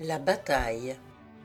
La bataille.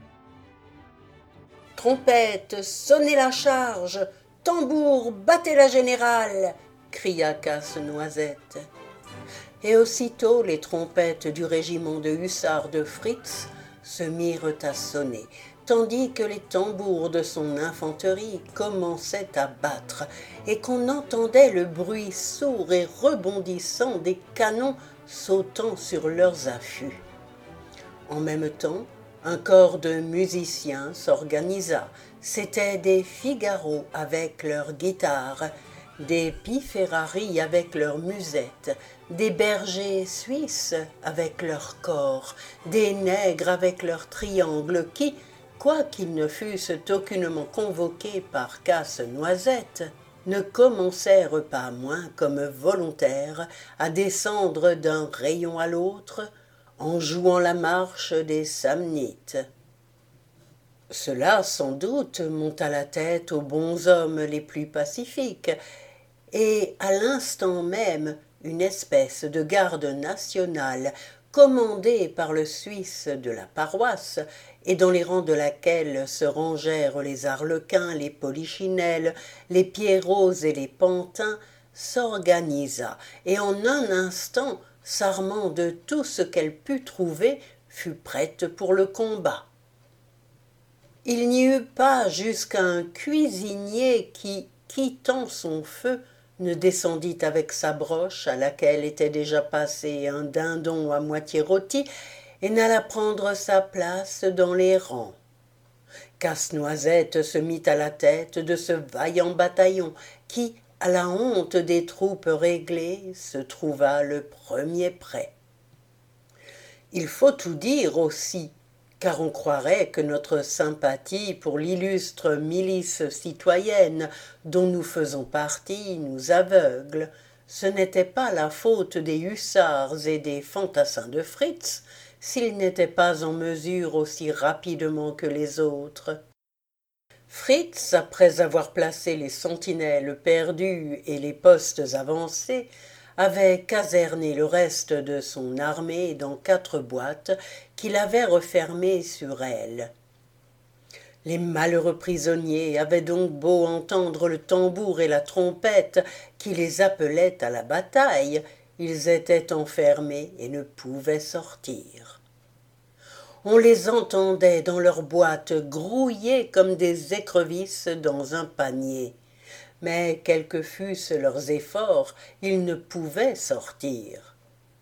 Trompette, sonnez la charge, tambour, battez la générale, cria Casse-Noisette. Et aussitôt les trompettes du régiment de hussards de Fritz se mirent à sonner, tandis que les tambours de son infanterie commençaient à battre, et qu'on entendait le bruit sourd et rebondissant des canons sautant sur leurs affûts. En même temps, un corps de musiciens s'organisa. C'étaient des Figaro avec leurs guitares, des Piferari avec leurs musettes, des bergers suisses avec leurs cors, des nègres avec leurs triangles qui, quoiqu'ils ne fussent aucunement convoqués par Casse-Noisette, ne commencèrent pas moins comme volontaires à descendre d'un rayon à l'autre, en jouant la marche des Samnites. Cela, sans doute, monta la tête aux bonshommes les plus pacifiques, et à l'instant même, une espèce de garde nationale, commandée par le Suisse de la paroisse, et dans les rangs de laquelle se rangèrent les Arlequins, les Polichinelles, les Pierrots et les Pantins, s'organisa, et en un instant, s'armant de tout ce qu'elle put trouver, fut prête pour le combat. Il n'y eut pas jusqu'à un cuisinier qui, quittant son feu, ne descendit avec sa broche, à laquelle était déjà passé un dindon à moitié rôti, et n'alla prendre sa place dans les rangs. Casse-Noisette se mit à la tête de ce vaillant bataillon qui, à la honte des troupes réglées, se trouva le premier prêt. Il faut tout dire aussi, car on croirait que notre sympathie pour l'illustre milice citoyenne dont nous faisons partie nous aveugle. Ce n'était pas la faute des hussards et des fantassins de Fritz, s'ils n'étaient pas en mesure aussi rapidement que les autres. Fritz, après avoir placé les sentinelles perdues et les postes avancés, avait caserné le reste de son armée dans 4 boîtes qu'il avait refermées sur elle. Les malheureux prisonniers avaient donc beau entendre le tambour et la trompette qui les appelaient à la bataille, ils étaient enfermés et ne pouvaient sortir. On les entendait dans leurs boîtes grouiller comme des écrevisses dans un panier. Mais quels que fussent leurs efforts, ils ne pouvaient sortir.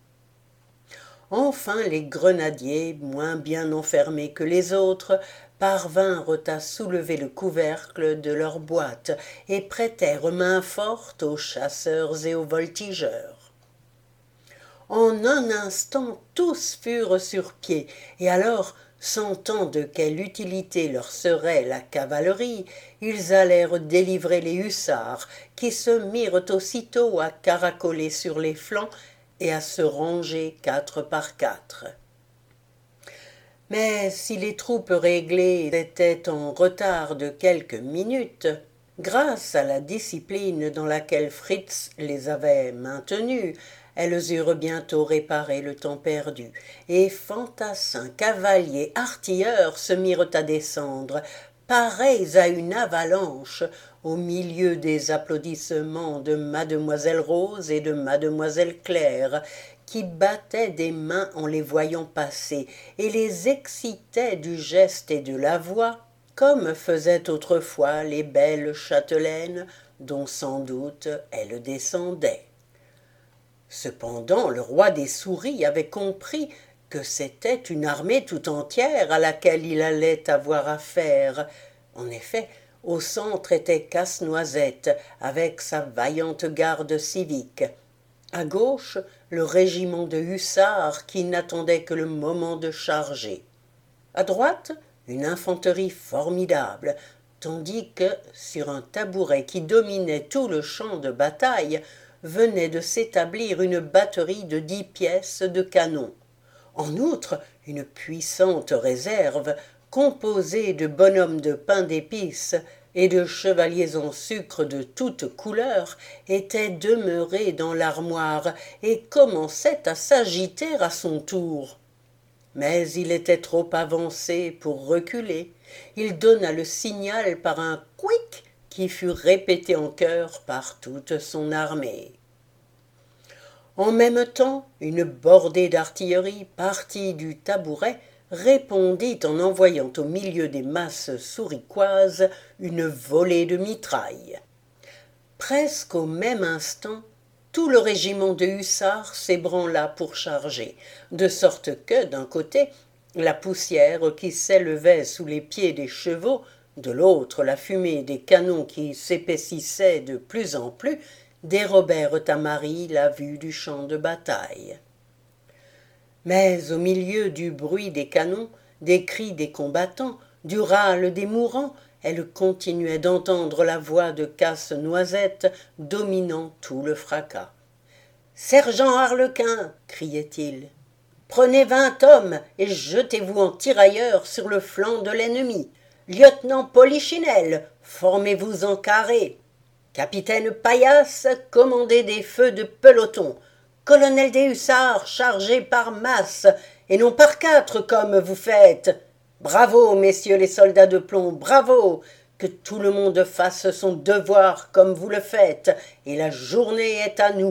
Enfin les grenadiers, moins bien enfermés que les autres, parvinrent à soulever le couvercle de leur boîte et prêtèrent main forte aux chasseurs et aux voltigeurs. En un instant tous furent sur pied, et alors, sentant de quelle utilité leur serait la cavalerie, ils allèrent délivrer les hussards, qui se mirent aussitôt à caracoler sur les flancs et à se ranger 4 par 4. Mais si les troupes réglées étaient en retard de quelques minutes, grâce à la discipline dans laquelle Fritz les avait maintenus, elles eurent bientôt réparé le temps perdu, et fantassins, cavaliers, artilleurs se mirent à descendre, pareils à une avalanche, au milieu des applaudissements de mademoiselle Rose et de mademoiselle Claire, qui battaient des mains en les voyant passer, et les excitaient du geste et de la voix, comme faisaient autrefois les belles châtelaines, dont sans doute elles descendaient. Cependant, le roi des souris avait compris que c'était une armée tout entière à laquelle il allait avoir affaire. En effet, au centre était Casse-Noisette, avec sa vaillante garde civique. À gauche, le régiment de hussards qui n'attendait que le moment de charger. À droite, une infanterie formidable, tandis que, sur un tabouret qui dominait tout le champ de bataille, venait de s'établir une batterie de 10 pièces de canon. En outre, une puissante réserve, composée de bonhommes de pain d'épices et de chevaliers en sucre de toutes couleurs, était demeurée dans l'armoire et commençait à s'agiter à son tour. mais il était trop avancé pour reculer. Il donna le signal par un « couic » qui fut répété en chœur par toute son armée. En même temps, une bordée d'artillerie partie du Tabouret répondit en envoyant au milieu des masses souriquoises une volée de mitraille. Presque au même instant, tout le régiment de hussards s'ébranla pour charger, de sorte que, d'un côté, la poussière qui s'élevait sous les pieds des chevaux, de l'autre la fumée des canons qui s'épaississait de plus en plus, dérobèrent à Marie la vue du champ de bataille. Mais au milieu du bruit des canons, des cris des combattants, du râle des mourants, elle continuait d'entendre la voix de Casse-Noisette dominant tout le fracas. « Sergent Arlequin !» criait-il. « Prenez 20 hommes et jetez-vous en tirailleurs sur le flanc de l'ennemi. Lieutenant Polichinelle, formez-vous en carré. Capitaine Paillasse, commandez des feux de peloton. Colonel des hussards, chargez par masse, et non par 4 comme vous faites. Bravo, messieurs les soldats de plomb, bravo! Que tout le monde fasse son devoir comme vous le faites, et la journée est à nous. »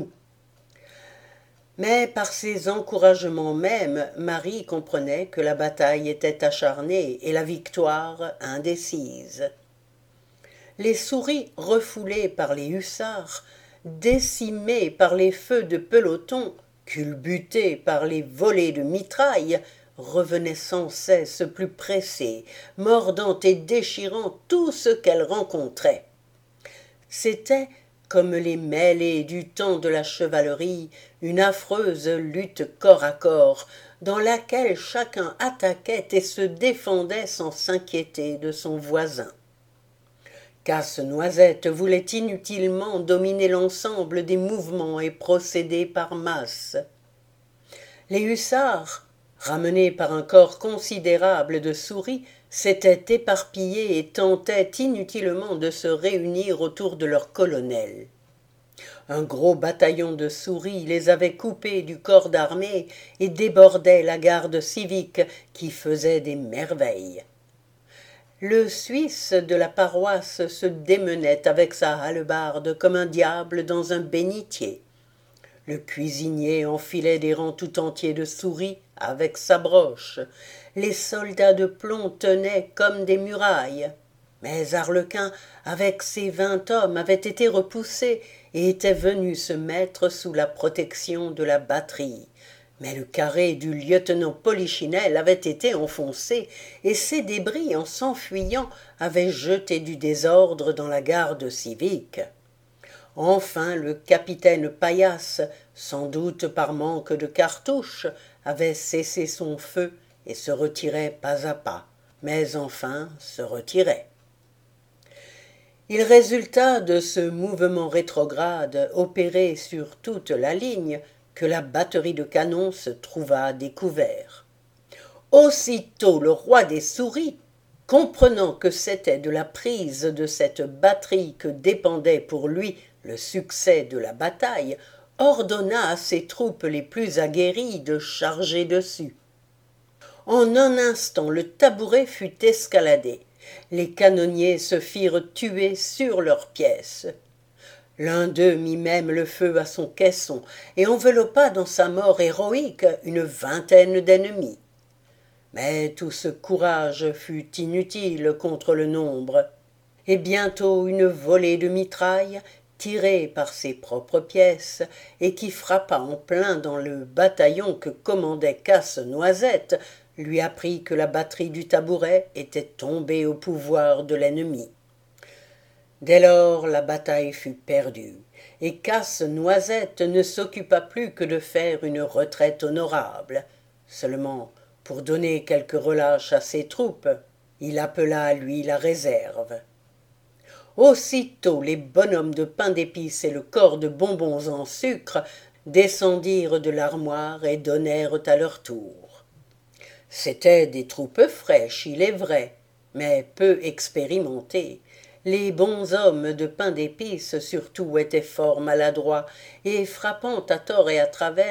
Mais par ces encouragements mêmes, Marie comprenait que la bataille était acharnée et la victoire indécise. Les souris refoulées par les hussards, décimées par les feux de peloton, culbutées par les volées de mitraille, revenaient sans cesse plus pressées, mordant et déchirant tout ce qu'elles rencontraient. C'était, comme les mêlées du temps de la chevalerie, une affreuse lutte corps à corps, dans laquelle chacun attaquait et se défendait sans s'inquiéter de son voisin. Casse-Noisette voulait inutilement dominer l'ensemble des mouvements et procédés par masse. Les hussards, ramenés par un corps considérable de souris, s'étaient éparpillés et tentaient inutilement de se réunir autour de leur colonel. Un gros bataillon de souris les avait coupés du corps d'armée et débordait la garde civique qui faisait des merveilles. Le Suisse de la paroisse se démenait avec sa hallebarde comme un diable dans un bénitier. Le cuisinier enfilait des rangs tout entiers de souris avec sa broche. Les soldats de plomb tenaient comme des murailles. Mais Arlequin, avec ses 20 hommes, avait été repoussé et était venu se mettre sous la protection de la batterie. Mais le carré du lieutenant Polichinelle avait été enfoncé, et ses débris, en s'enfuyant, avaient jeté du désordre dans la garde civique. Enfin, le capitaine Paillasse, sans doute par manque de cartouches, avait cessé son feu et se retirait pas à pas, mais enfin se retirait. Il résulta de ce mouvement rétrograde opéré sur toute la ligne que la batterie de canons se trouva à découvert. Aussitôt le roi des souris, comprenant que c'était de la prise de cette batterie que dépendait pour lui le succès de la bataille, ordonna à ses troupes les plus aguerries de charger dessus. En un instant, le Tabouret fut escaladé. Les canonniers se firent tuer sur leurs pièces. L'un d'eux mit même le feu à son caisson et enveloppa dans sa mort héroïque une vingtaine d'ennemis. Mais tout ce courage fut inutile contre le nombre, et bientôt une volée de mitraille, tirée par ses propres pièces, et qui frappa en plein dans le bataillon que commandait Casse-Noisette, lui apprit que la batterie du Tabouret était tombée au pouvoir de l'ennemi. Dès lors, la bataille fut perdue, et Casse-Noisette ne s'occupa plus que de faire une retraite honorable. Seulement, pour donner quelque relâche à ses troupes, il appela à lui la réserve. Aussitôt, les bonshommes de pain d'épices et le corps de bonbons en sucre descendirent de l'armoire et donnèrent à leur tour. C'étaient des troupes fraîches, il est vrai, mais peu expérimentées. Les bons hommes de pain d'épices surtout étaient fort maladroits, et frappant à tort et à travers,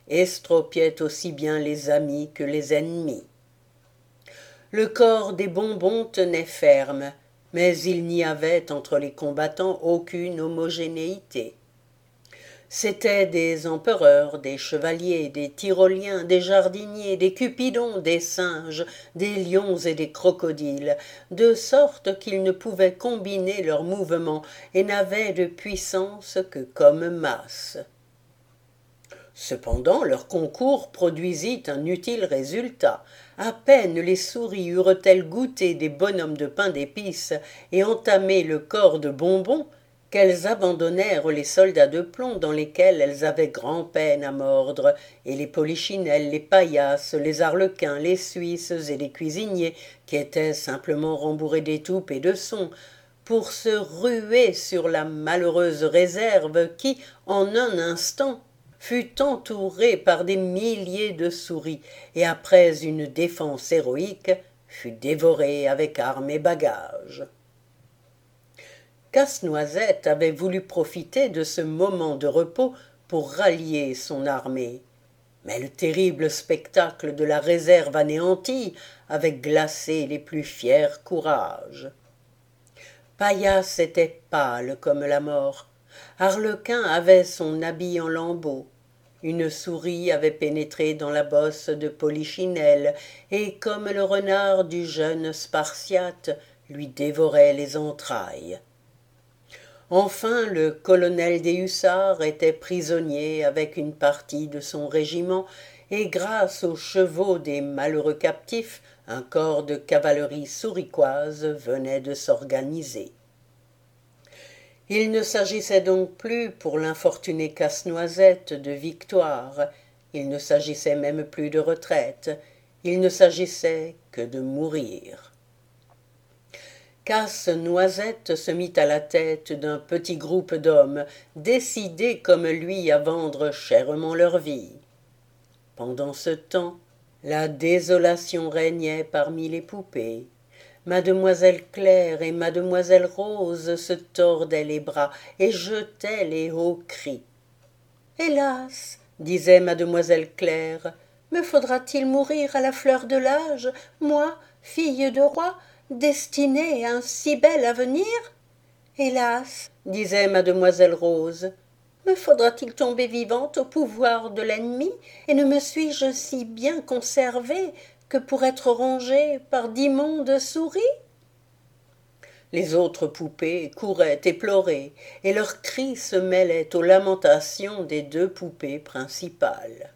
estropiait aussi bien les amis que les ennemis. Le corps des Bonbons tenait ferme, mais il n'y avait entre les combattants aucune homogénéité. C'étaient des empereurs, des chevaliers, des tyroliens, des jardiniers, des cupidons, des singes, des lions et des crocodiles, de sorte qu'ils ne pouvaient combiner leurs mouvements et n'avaient de puissance que comme masse. Cependant, leur concours produisit un utile résultat. À peine les souris eurent-elles goûté des bonhommes de pain d'épices et entamé le corps de Bonbons qu'elles abandonnèrent les soldats de plomb dans lesquels elles avaient grand-peine à mordre, et les polichinelles, les paillasses, les arlequins, les suisses et les cuisiniers, qui étaient simplement rembourrés d'étoupe et de son, pour se ruer sur la malheureuse réserve qui, en un instant, fut entourée par des milliers de souris, et après une défense héroïque, fut dévorée avec armes et bagages. Casse-Noisette avait voulu profiter de ce moment de repos pour rallier son armée. Mais le terrible spectacle de la réserve anéantie avait glacé les plus fiers courages. Paillasse était pâle comme la mort. Arlequin avait son habit en lambeaux. Une souris avait pénétré dans la bosse de Polichinelle, et comme le renard du jeune Spartiate, lui dévorait les entrailles. Enfin, le colonel des hussards était prisonnier avec une partie de son régiment, et grâce aux chevaux des malheureux captifs, un corps de cavalerie souriquoise venait de s'organiser. Il ne s'agissait donc plus pour l'infortuné Casse-Noisette de victoire, il ne s'agissait même plus de retraite, il ne s'agissait que de mourir. Casse-Noisette se mit à la tête d'un petit groupe d'hommes, décidés comme lui à vendre chèrement leur vie. Pendant ce temps, la désolation régnait parmi les poupées. Mademoiselle Claire et Mademoiselle Rose se tordaient les bras et jetaient les hauts cris. « Hélas !» disait Mademoiselle Claire, « me faudra-t-il mourir à la fleur de l'âge, moi, fille de roi, destinée à un si bel avenir ?»« Hélas !» disait Mademoiselle Rose, « me faudra-t-il tomber vivante au pouvoir de l'ennemi, et ne me suis-je si bien conservée que pour être rongée par d'immondes souris ?» Les autres poupées couraient et pleuraient, et leurs cris se mêlaient aux lamentations des deux poupées principales.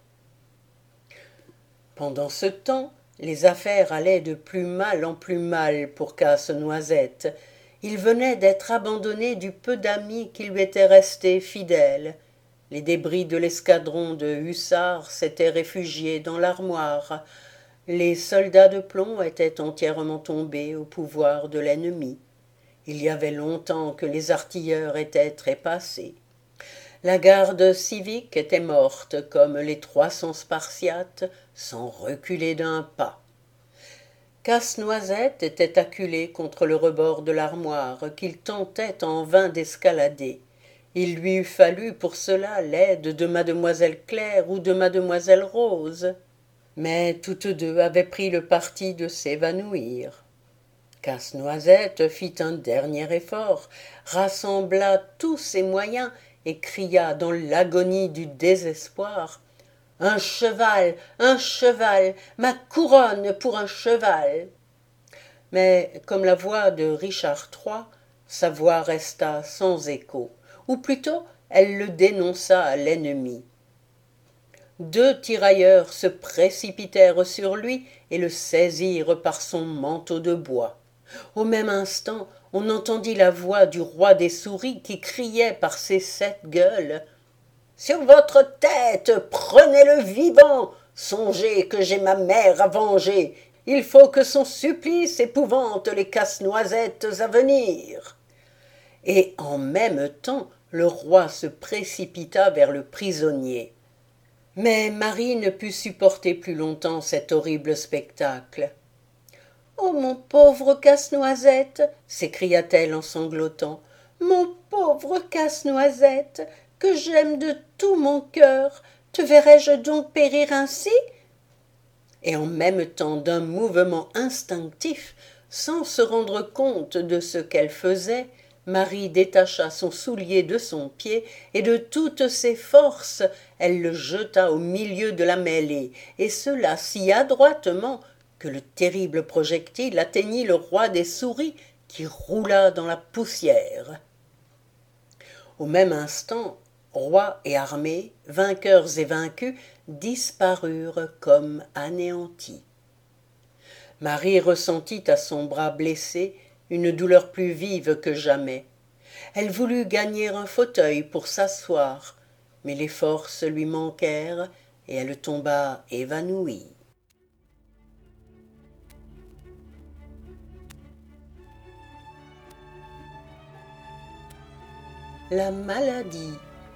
Pendant ce temps, les affaires allaient de plus mal en plus mal pour Casse-Noisette. Il venait d'être abandonné du peu d'amis qui lui étaient restés fidèles. Les débris de l'escadron de hussards s'étaient réfugiés dans l'armoire. Les soldats de plomb étaient entièrement tombés au pouvoir de l'ennemi. Il y avait longtemps que les artilleurs étaient trépassés. La garde civique était morte comme les 300 Spartiates, sans reculer d'un pas. Casse-Noisette était acculé contre le rebord de l'armoire qu'il tentait en vain d'escalader. Il lui eût fallu pour cela l'aide de mademoiselle Claire ou de mademoiselle Rose. Mais toutes deux avaient pris le parti de s'évanouir. Casse-Noisette fit un dernier effort, rassembla tous ses moyens et cria dans l'agonie du désespoir « Un cheval, ma couronne pour un cheval !» Mais comme la voix de Richard III, sa voix resta sans écho, ou plutôt elle le dénonça à l'ennemi. Deux tirailleurs se précipitèrent sur lui et le saisirent par son manteau de bois. Au même instant, on entendit la voix du roi des souris qui criait par ses 7 gueules « Sur votre tête, prenez-le vivant! Songez que j'ai ma mère à venger! Il faut que son supplice épouvante les casse-noisettes à venir !» Et en même temps, le roi se précipita vers le prisonnier. Mais Marie ne put supporter plus longtemps cet horrible spectacle. « Oh, mon pauvre Casse-Noisette !» s'écria-t-elle en sanglotant. « Mon pauvre Casse-Noisette, que j'aime de tout mon cœur, Te verrais-je donc périr ainsi? Et en même temps d'un mouvement instinctif, sans se rendre compte de ce qu'elle faisait, Marie détacha son soulier de son pied et de toutes ses forces elle le jeta au milieu de la mêlée, et cela si adroitement que le terrible projectile atteignit le roi des souris qui roula dans la poussière. Au même instant, roi et armée, vainqueurs et vaincus, disparurent comme anéantis. Marie ressentit à son bras blessé une douleur plus vive que jamais. Elle voulut gagner un fauteuil pour s'asseoir, mais les forces lui manquèrent et elle tomba évanouie. La maladie.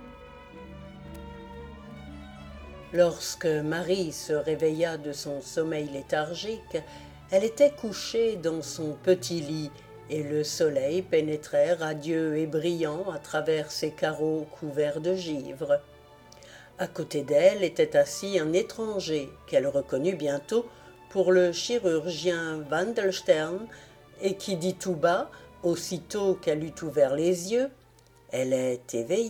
Lorsque Marie se réveilla de son sommeil léthargique, elle était couchée dans son petit lit, et le soleil pénétrait radieux et brillant à travers ses carreaux couverts de givre. À côté d'elle était assis un étranger qu'elle reconnut bientôt pour le chirurgien Wandelstern, et qui dit tout bas, aussitôt qu'elle eut ouvert les yeux, « Elle est éveillée ».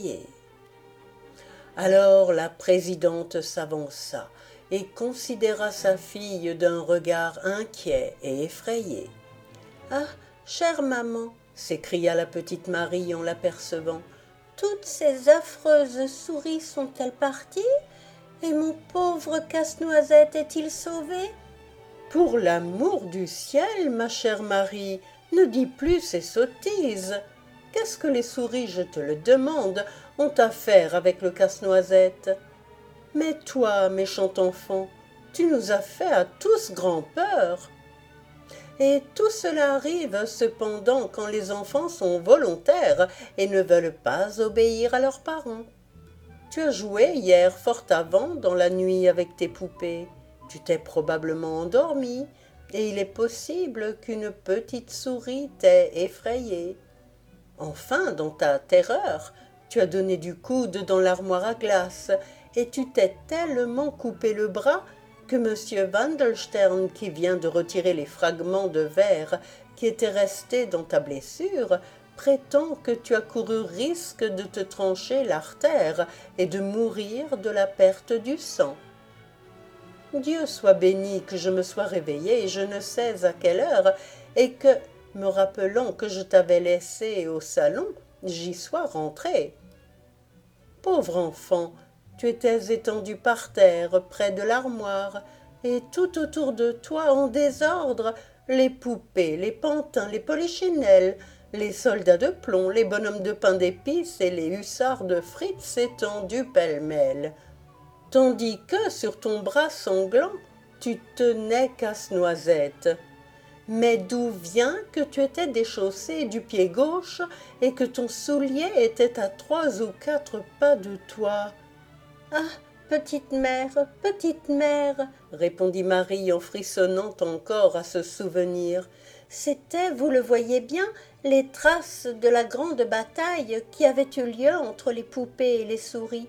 Alors la présidente s'avança et considéra sa fille d'un regard inquiet et effrayé. « Ah, chère maman !» s'écria la petite Marie en l'apercevant. « Toutes ces affreuses souris sont-elles parties? Et mon pauvre casse-noisette est-il sauvé? » « Pour l'amour du ciel, ma chère Marie, ne dis plus ces sottises. Qu'est-ce que les souris, je te le demande, ont à faire avec le casse-noisette? Mais toi, méchant enfant, tu nous as fait à tous grand-peur. Et tout cela arrive cependant quand les enfants sont volontaires et ne veulent pas obéir à leurs parents. Tu as joué hier fort avant dans la nuit avec tes poupées. Tu t'es probablement endormi, et il est possible qu'une petite souris t'ait effrayé. Enfin, dans ta terreur, tu as donné du coude dans l'armoire à glace, et tu t'es tellement coupé le bras que M. Wandelstern, qui vient de retirer les fragments de verre qui étaient restés dans ta blessure, prétend que tu as couru risque de te trancher l'artère et de mourir de la perte du sang. Dieu soit béni que je me sois réveillée, je ne sais à quelle heure, et que, me rappelant que je t'avais laissé au salon, j'y sois rentrée. Pauvre enfant, tu étais étendu par terre, près de l'armoire, et tout autour de toi, en désordre, les poupées, les pantins, les polichinelles, les soldats de plomb, les bonhommes de pain d'épices et les hussards de frites étendus pêle-mêle. Tandis que, sur ton bras sanglant, tu tenais Casse-Noisette. Mais d'où vient que tu étais déchaussé du pied gauche et que ton soulier était à 3 ou 4 pas de toi? Ah, petite mère, répondit Marie en frissonnant encore à ce souvenir. C'étaient, vous le voyez bien, les traces de la grande bataille qui avait eu lieu entre les poupées et les souris.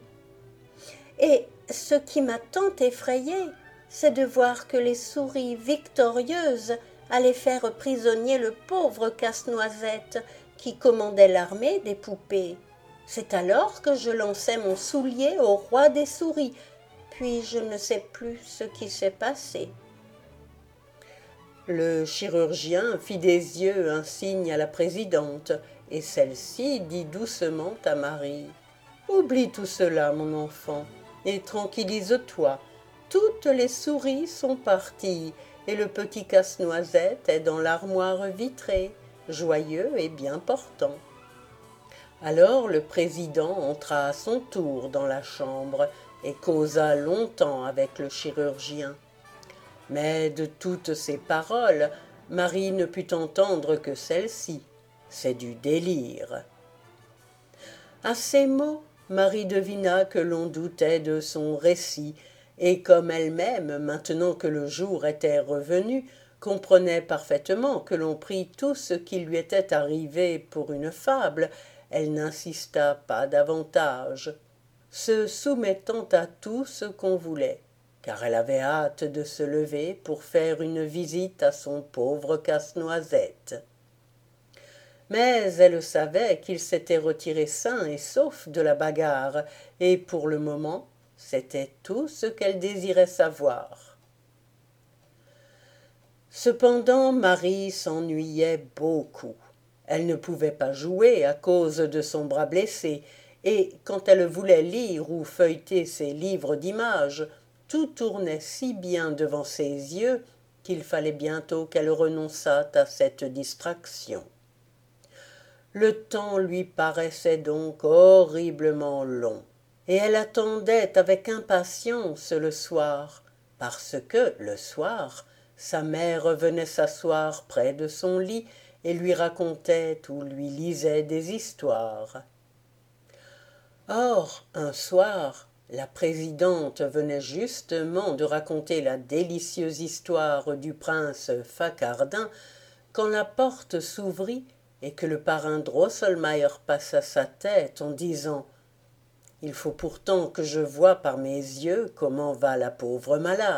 Et ce qui m'a tant effrayée, c'est de voir que les souris victorieuses allaient faire prisonnier le pauvre Casse-Noisette qui commandait l'armée des poupées. C'est alors que je lançai mon soulier au roi des souris, puis je ne sais plus ce qui s'est passé. Le chirurgien fit des yeux un signe à la présidente, et celle-ci dit doucement à Marie : « Oublie tout cela, mon enfant, et tranquillise-toi. Toutes les souris sont parties, et le petit Casse-Noisette est dans l'armoire vitrée, joyeux et bien portant. » Alors le président entra à son tour dans la chambre et causa longtemps avec le chirurgien. Mais de toutes ces paroles, Marie ne put entendre que celle-ci. C'est du délire. À ces mots, Marie devina que l'on doutait de son récit, et comme elle-même, maintenant que le jour était revenu, comprenait parfaitement que l'on prit tout ce qui lui était arrivé pour une fable, elle n'insista pas davantage. se soumettant à tout ce qu'on voulait, car elle avait hâte de se lever pour faire une visite à son pauvre Casse-Noisette. Mais elle savait qu'il s'était retiré sain et sauf de la bagarre, et pour le moment, c'était tout ce qu'elle désirait savoir. Cependant, Marie s'ennuyait beaucoup. Elle ne pouvait pas jouer à cause de son bras blessé, et quand elle voulait lire ou feuilleter ses livres d'images, tout tournait si bien devant ses yeux qu'il fallait bientôt qu'elle renonçât à cette distraction. Le temps lui paraissait donc horriblement long, et elle attendait avec impatience le soir, parce que, le soir, sa mère venait s'asseoir près de son lit et lui racontait ou lui lisait des histoires. Or, un soir, la présidente venait justement de raconter la délicieuse histoire du prince Facardin quand la porte s'ouvrit et que le parrain Drosselmayer passa sa tête en disant « Il faut pourtant que je voie par mes yeux comment va la pauvre malade. »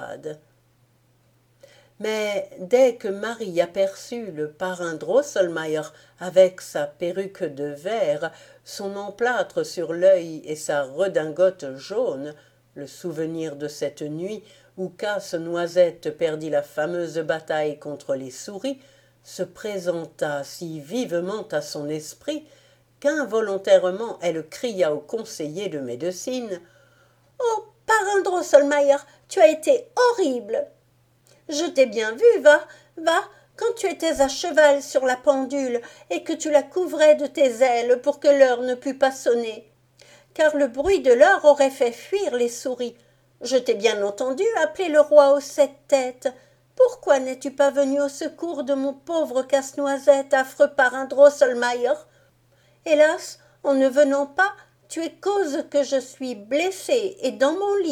Mais dès que Marie aperçut le parrain Drosselmayer avec sa perruque de verre, son emplâtre sur l'œil et sa redingote jaune, le souvenir de cette nuit où Casse-Noisette perdit la fameuse bataille contre les souris, se présenta si vivement à son esprit qu'involontairement elle cria au conseiller de médecine « Oh, parrain Drosselmayer, tu as été horrible !» « Je t'ai bien vu, va, quand tu étais à cheval sur la pendule et que tu la couvrais de tes ailes pour que l'heure ne pût pas sonner. Car le bruit de l'heure aurait fait fuir les souris. Je t'ai bien entendu appeler le roi aux 7 têtes. Pourquoi n'es-tu pas venu au secours de mon pauvre Casse-Noisette, affreux parrain Drosselmayer? Hélas, en ne venant pas, tu es cause que je suis blessée et dans mon lit. »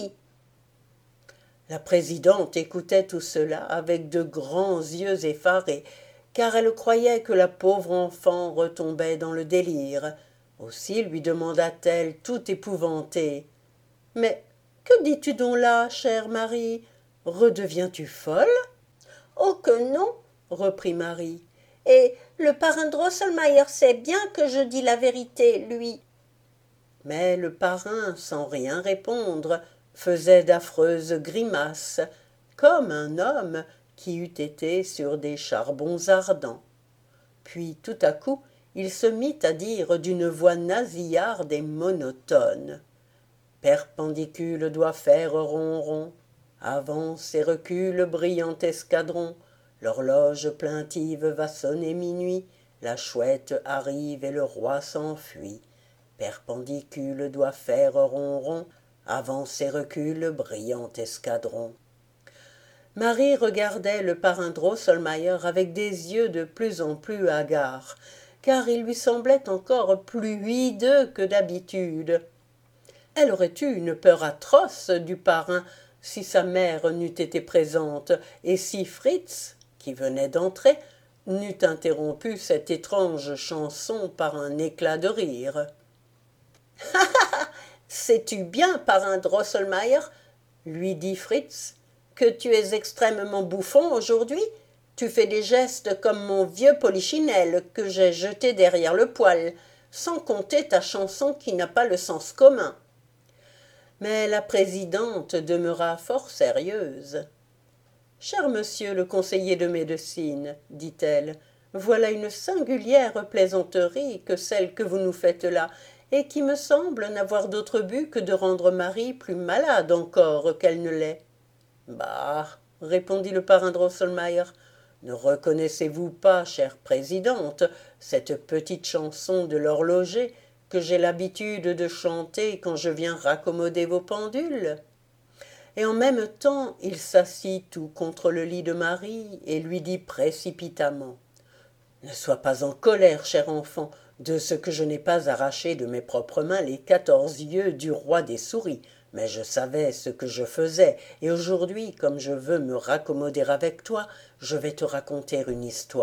La présidente écoutait tout cela avec de grands yeux effarés, car elle croyait que la pauvre enfant retombait dans le délire. Aussi lui demanda-t-elle, tout épouvantée. « Mais que dis-tu donc là, chère Marie? Redeviens-tu folle ?»« Oh que non, reprit Marie. Et le parrain Drosselmayer sait bien que je dis la vérité, lui. » Mais le parrain, sans rien répondre, faisait d'affreuses grimaces, comme un homme qui eût été sur des charbons ardents. Puis tout à coup il se mit à dire d'une voix nasillarde et monotone. Perpendicule doit faire ronron, avance et recule brillant escadron, l'horloge plaintive va sonner minuit, la chouette arrive et le roi s'enfuit. Perpendicule doit faire ronron, avance et recule, brillant escadron. Marie regardait le parrain Drosselmayer avec des yeux de plus en plus hagards, car il lui semblait encore plus hideux que d'habitude. Elle aurait eu une peur atroce du parrain si sa mère n'eût été présente, et si Fritz, qui venait d'entrer, n'eût interrompu cette étrange chanson par un éclat de rire. « Sais-tu bien, parrain Drosselmayer, lui dit Fritz, que tu es extrêmement bouffon aujourd'hui? Tu fais des gestes comme mon vieux polichinelle que j'ai jeté derrière le poêle, sans compter ta chanson qui n'a pas le sens commun. » Mais la présidente demeura fort sérieuse. « Cher monsieur le conseiller de médecine, dit-elle, voilà une singulière plaisanterie que celle que vous nous faites là, et qui me semble n'avoir d'autre but que de rendre Marie plus malade encore qu'elle ne l'est. »« Bah, répondit le parrain Drosselmayer, ne reconnaissez-vous pas, chère présidente, cette petite chanson de l'horloger que j'ai l'habitude de chanter quand je viens raccommoder vos pendules ?» Et en même temps il s'assit tout contre le lit de Marie et lui dit précipitamment « Ne sois pas en colère, cher enfant, de ce que je n'ai pas arraché de mes propres mains les 14 yeux du roi des souris, mais je savais ce que je faisais, et aujourd'hui, comme je veux me raccommoder avec toi, je vais te raconter une histoire. »«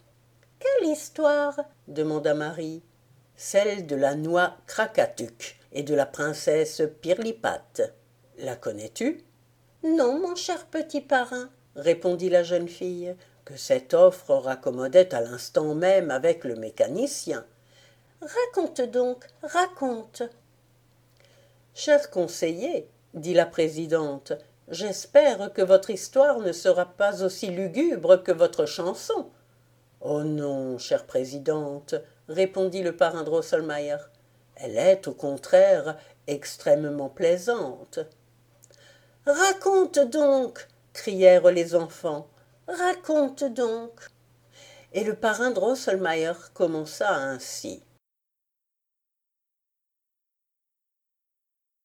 Quelle histoire ?» demanda Marie. « Celle de la noix Krakatuk, et de la princesse Pirlipate. La connais-tu? Non, mon cher petit parrain, répondit la jeune fille, que cette offre raccommodait à l'instant même avec le mécanicien. Raconte donc, raconte. Cher conseiller, dit la présidente, j'espère que votre histoire ne sera pas aussi lugubre que votre chanson. Oh non, chère présidente, répondit le parrain Drosselmayer. Elle est, au contraire, extrêmement plaisante. Raconte donc, crièrent les enfants. Raconte donc. Et le parrain Drosselmayer commença ainsi.